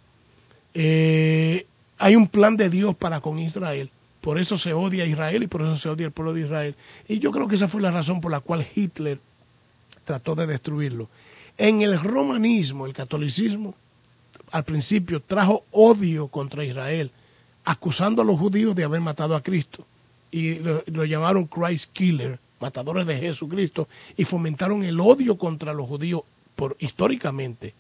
hay un plan de Dios para con Israel. Por eso se odia a Israel y por eso se odia al pueblo de Israel. Y yo creo que esa fue la razón por la cual Hitler trató de destruirlo. En el romanismo, el catolicismo, al principio trajo odio contra Israel, acusando a los judíos de haber matado a Cristo. Y lo llamaron Christ Killer, matadores de Jesucristo, y fomentaron el odio contra los judíos históricamente.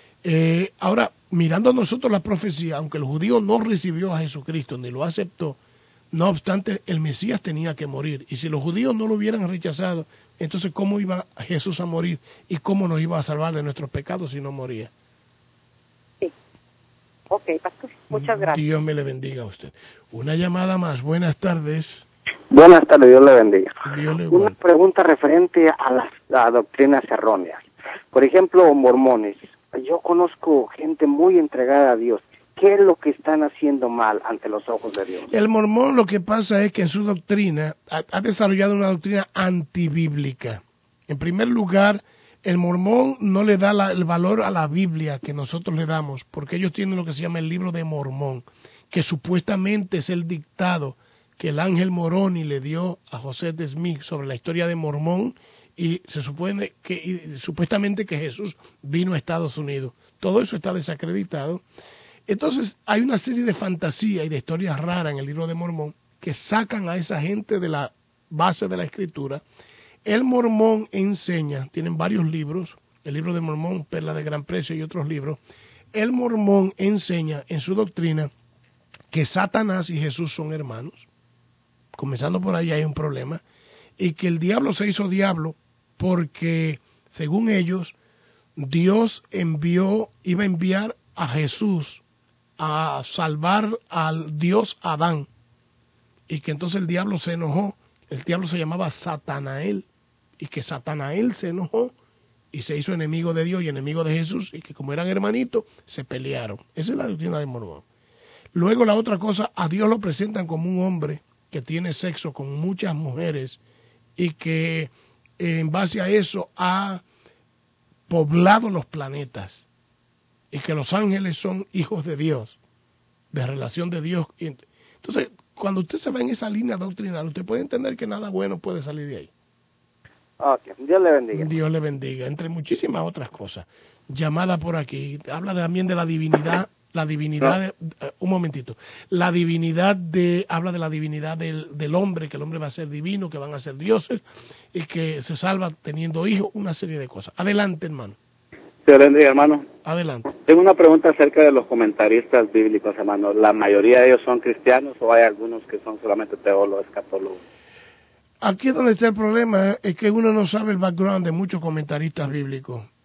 Ahora, mirando a nosotros la profecía, aunque el judío no recibió a Jesucristo ni lo aceptó, no obstante, el Mesías tenía que morir. Y si los judíos no lo hubieran rechazado, entonces ¿cómo iba Jesús a morir? ¿Y cómo nos iba a salvar de nuestros pecados si no moría? Sí. Ok, pastor. Muchas gracias. Dios me le bendiga a usted. Una llamada más. Buenas tardes. Buenas tardes, Dios le bendiga. Dios le Una pregunta referente a las doctrinas erróneas. Por ejemplo, mormones. Yo conozco gente muy entregada a Dios. ¿Qué es lo que están haciendo mal ante los ojos de Dios? El mormón lo que pasa es que en su doctrina ha desarrollado una doctrina antibíblica. En primer lugar, el mormón no le da el valor a la Biblia que nosotros le damos, porque ellos tienen lo que se llama el libro de Mormón, que supuestamente es el dictado que el ángel Moroni le dio a José de Smith sobre la historia de Mormón, y se supone que supuestamente que Jesús vino a Estados Unidos. Todo eso está desacreditado. Entonces hay una serie de fantasías y de historias raras en el libro de Mormón que sacan a esa gente de la base de la escritura. El mormón enseña, tienen varios libros, el libro de Mormón, Perla de Gran Precio y otros libros. El mormón enseña en su doctrina que Satanás y Jesús son hermanos. Comenzando por ahí hay un problema. Y que el diablo se hizo diablo porque, según ellos, Dios iba a enviar a Jesús a salvar al Dios Adán, y que entonces el diablo se enojó. El diablo se llamaba Satanael, y que Satanael se enojó y se hizo enemigo de Dios y enemigo de Jesús, y que como eran hermanitos se pelearon. Esa es la doctrina de Mormón. Luego la otra cosa, a Dios lo presentan como un hombre que tiene sexo con muchas mujeres y que en base a eso ha poblado los planetas, y que los ángeles son hijos de Dios, de relación de Dios. Entonces, cuando usted se va en esa línea doctrinal, usted puede entender que nada bueno puede salir de ahí. Ok, Dios le bendiga. Dios le bendiga, entre muchísimas otras cosas. Llamada por aquí, habla también de la divinidad, un momentito, habla de la divinidad del hombre, que el hombre va a ser divino, que van a ser dioses, y que se salva teniendo hijos, una serie de cosas. Adelante, hermano. Dios le bendiga, hermano. Adelante. Tengo una pregunta acerca de los comentaristas bíblicos, hermano. ¿La mayoría de ellos son cristianos o hay algunos que son solamente teólogos, escatólogos? Aquí es donde está el problema, es que uno no sabe el background de muchos comentaristas bíblicos.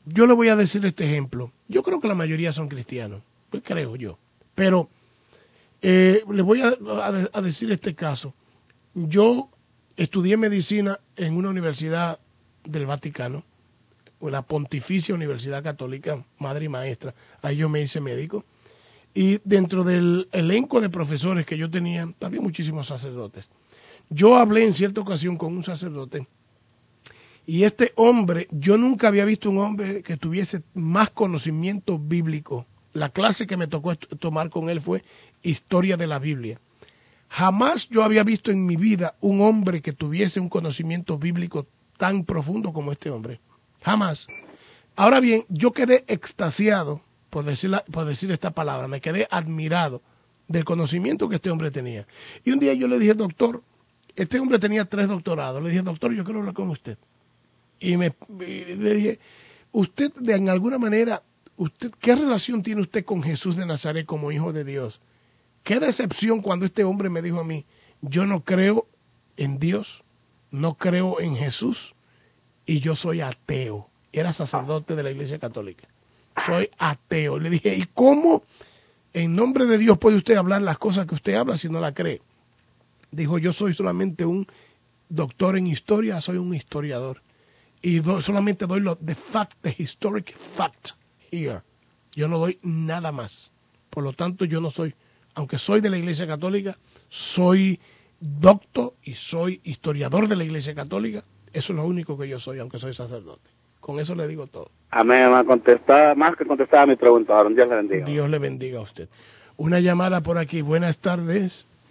yo le voy a decir este ejemplo. Yo creo que la mayoría son cristianos, pues creo yo. Pero le voy a decir este caso. Yo estudié medicina en una universidad del Vaticano, la Pontificia Universidad Católica, madre y maestra. Ahí yo me hice médico. Y dentro del elenco de profesores que yo tenía, había muchísimos sacerdotes. Yo hablé en cierta ocasión con un sacerdote, y este hombre, yo nunca había visto un hombre que tuviese más conocimiento bíblico. La clase que me tocó tomar con él fue Historia de la Biblia. Jamás yo había visto en mi vida un hombre que tuviese un conocimiento bíblico tan profundo como este hombre. Jamás. Ahora bien, yo quedé extasiado, por decir esta palabra, me quedé admirado del conocimiento que este hombre tenía. Y un día yo le dije, doctor, este hombre tenía 3 doctorados. Le dije, doctor, yo quiero hablar con usted. Y le dije, usted de alguna manera, ¿qué relación tiene usted con Jesús de Nazaret como hijo de Dios? Qué decepción cuando este hombre me dijo a mí, yo no creo en Dios, no creo en Jesús y yo soy ateo. Era sacerdote de la Iglesia Católica. Soy ateo. Le dije, ¿y cómo en nombre de Dios puede usted hablar las cosas que usted habla si no la cree? Dijo, yo soy solamente un doctor en historia, soy un historiador. Y solamente doy the historic fact here. Yo no doy nada más. Por lo tanto, yo no soy, aunque soy de la Iglesia Católica, soy doctor y soy historiador de la Iglesia Católica. Eso es lo único que yo soy, aunque soy sacerdote. Con eso le digo todo. Amén, más que contestaba mi pregunta, Aaron. Dios le bendiga. Dios le bendiga a usted. Una llamada por aquí. Buenas tardes.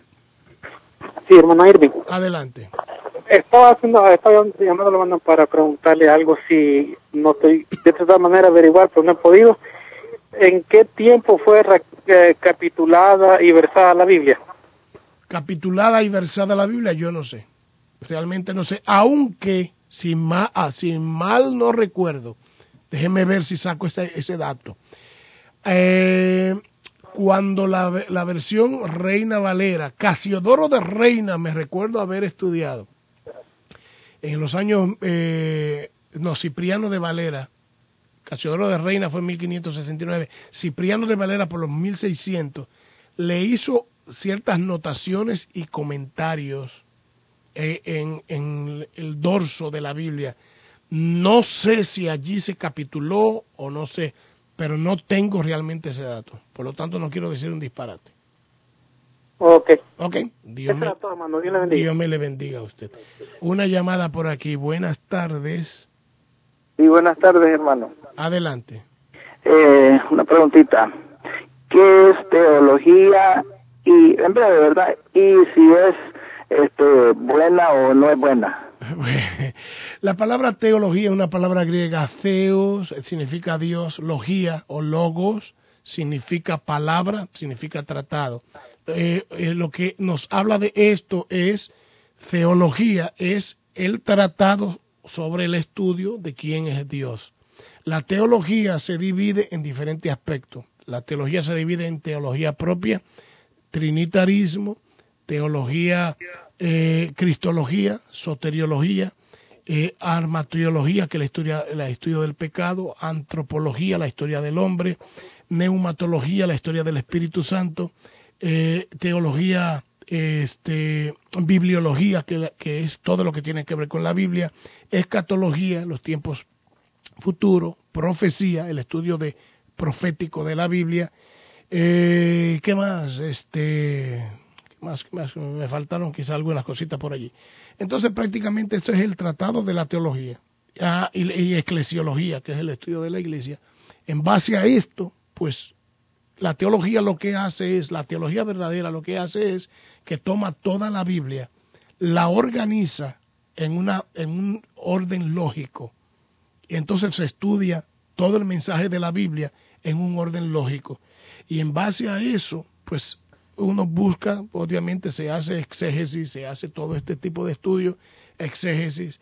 Sí, hermano Irving. Adelante. Estaba llamando para preguntarle algo, si no estoy de todas maneras averiguar, pero no he podido. ¿En qué tiempo fue capitulada y versada la Biblia? Capitulada y versada la Biblia, yo no sé. Realmente no sé. Aunque, si mal no recuerdo, déjeme ver si saco ese dato. Cuando la versión Reina Valera, Casiodoro de Reina, me recuerdo haber estudiado. En los años, Cipriano de Valera, Casiodoro de Reina fue en 1569, Cipriano de Valera por los 1600, le hizo ciertas notaciones y comentarios en el dorso de la Biblia. No sé si allí se capituló o no sé, pero no tengo realmente ese dato. Por lo tanto, no quiero decir un disparate. Ok. Dios me le bendiga a usted. Una llamada por aquí. Buenas tardes. Sí, buenas tardes, hermano. Adelante. Una preguntita. ¿Qué es teología? Y en breve, ¿verdad? Y si es buena o no es buena. La palabra teología es una palabra griega. Theos significa Dios, logía o logos significa palabra, significa tratado. Lo que nos habla de esto es teología, es el tratado sobre el estudio de quién es Dios. La teología se divide en diferentes aspectos. La teología se divide en teología propia, trinitarismo, teología, cristología, soteriología, armatriología, que es el estudio del pecado, antropología, la historia del hombre, neumatología, la historia del Espíritu Santo, teología, bibliología, que es todo lo que tiene que ver con la Biblia, escatología, los tiempos futuros, profecía, el estudio profético de la Biblia. ¿Qué más? ¿Qué más? Me faltaron quizá algunas cositas por allí. Entonces, prácticamente esto es el tratado de la teología. Y eclesiología, que es el estudio de la iglesia. En base a esto, pues, la teología la teología verdadera lo que hace es que toma toda la Biblia, la organiza en un orden lógico. Y entonces se estudia todo el mensaje de la Biblia en un orden lógico. Y en base a eso, pues, uno busca, obviamente se hace exégesis, se hace todo este tipo de estudios, exégesis,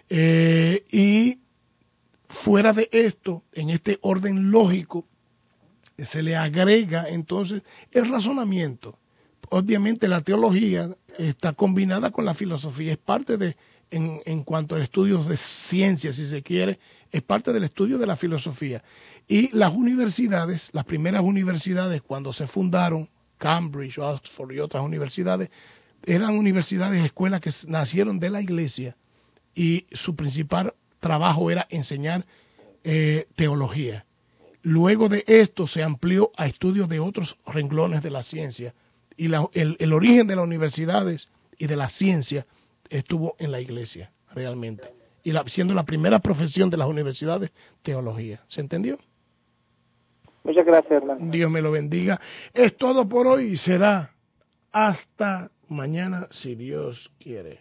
y fuera de esto, en este orden lógico, se le agrega entonces el razonamiento. Obviamente la teología está combinada con la filosofía, es parte de, en cuanto a estudios de ciencia, si se quiere, es parte del estudio de la filosofía. Y las universidades, las primeras universidades cuando se fundaron, Cambridge, Oxford y otras universidades, eran universidades, escuelas que nacieron de la iglesia y su principal trabajo era enseñar teología. Luego de esto se amplió a estudios de otros renglones de la ciencia y el origen de las universidades y de la ciencia estuvo en la iglesia realmente, y siendo la primera profesión de las universidades teología. ¿Se entendió? Muchas gracias, hermano. Dios me lo bendiga. Es todo por hoy y será hasta mañana si Dios quiere.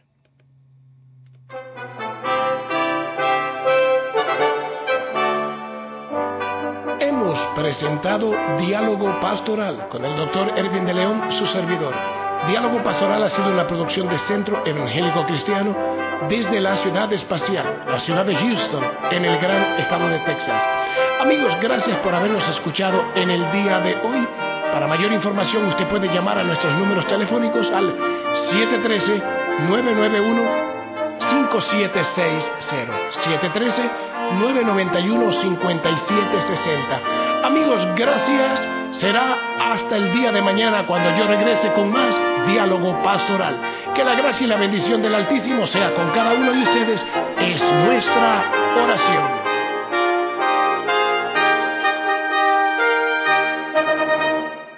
Hemos presentado Diálogo Pastoral con el Dr. Erwin de León, su servidor. Diálogo Pastoral ha sido una producción de Centro Evangélico Cristiano desde la ciudad espacial, la ciudad de Houston, en el gran estado de Texas. Amigos, gracias por habernos escuchado en el día de hoy. Para mayor información usted puede llamar a nuestros números telefónicos al 713-991-5760, 713-991-5760. Amigos, gracias. Será hasta el día de mañana cuando yo regrese con más Diálogo Pastoral. Que la gracia y la bendición del Altísimo sea con cada uno de ustedes. Es nuestra oración.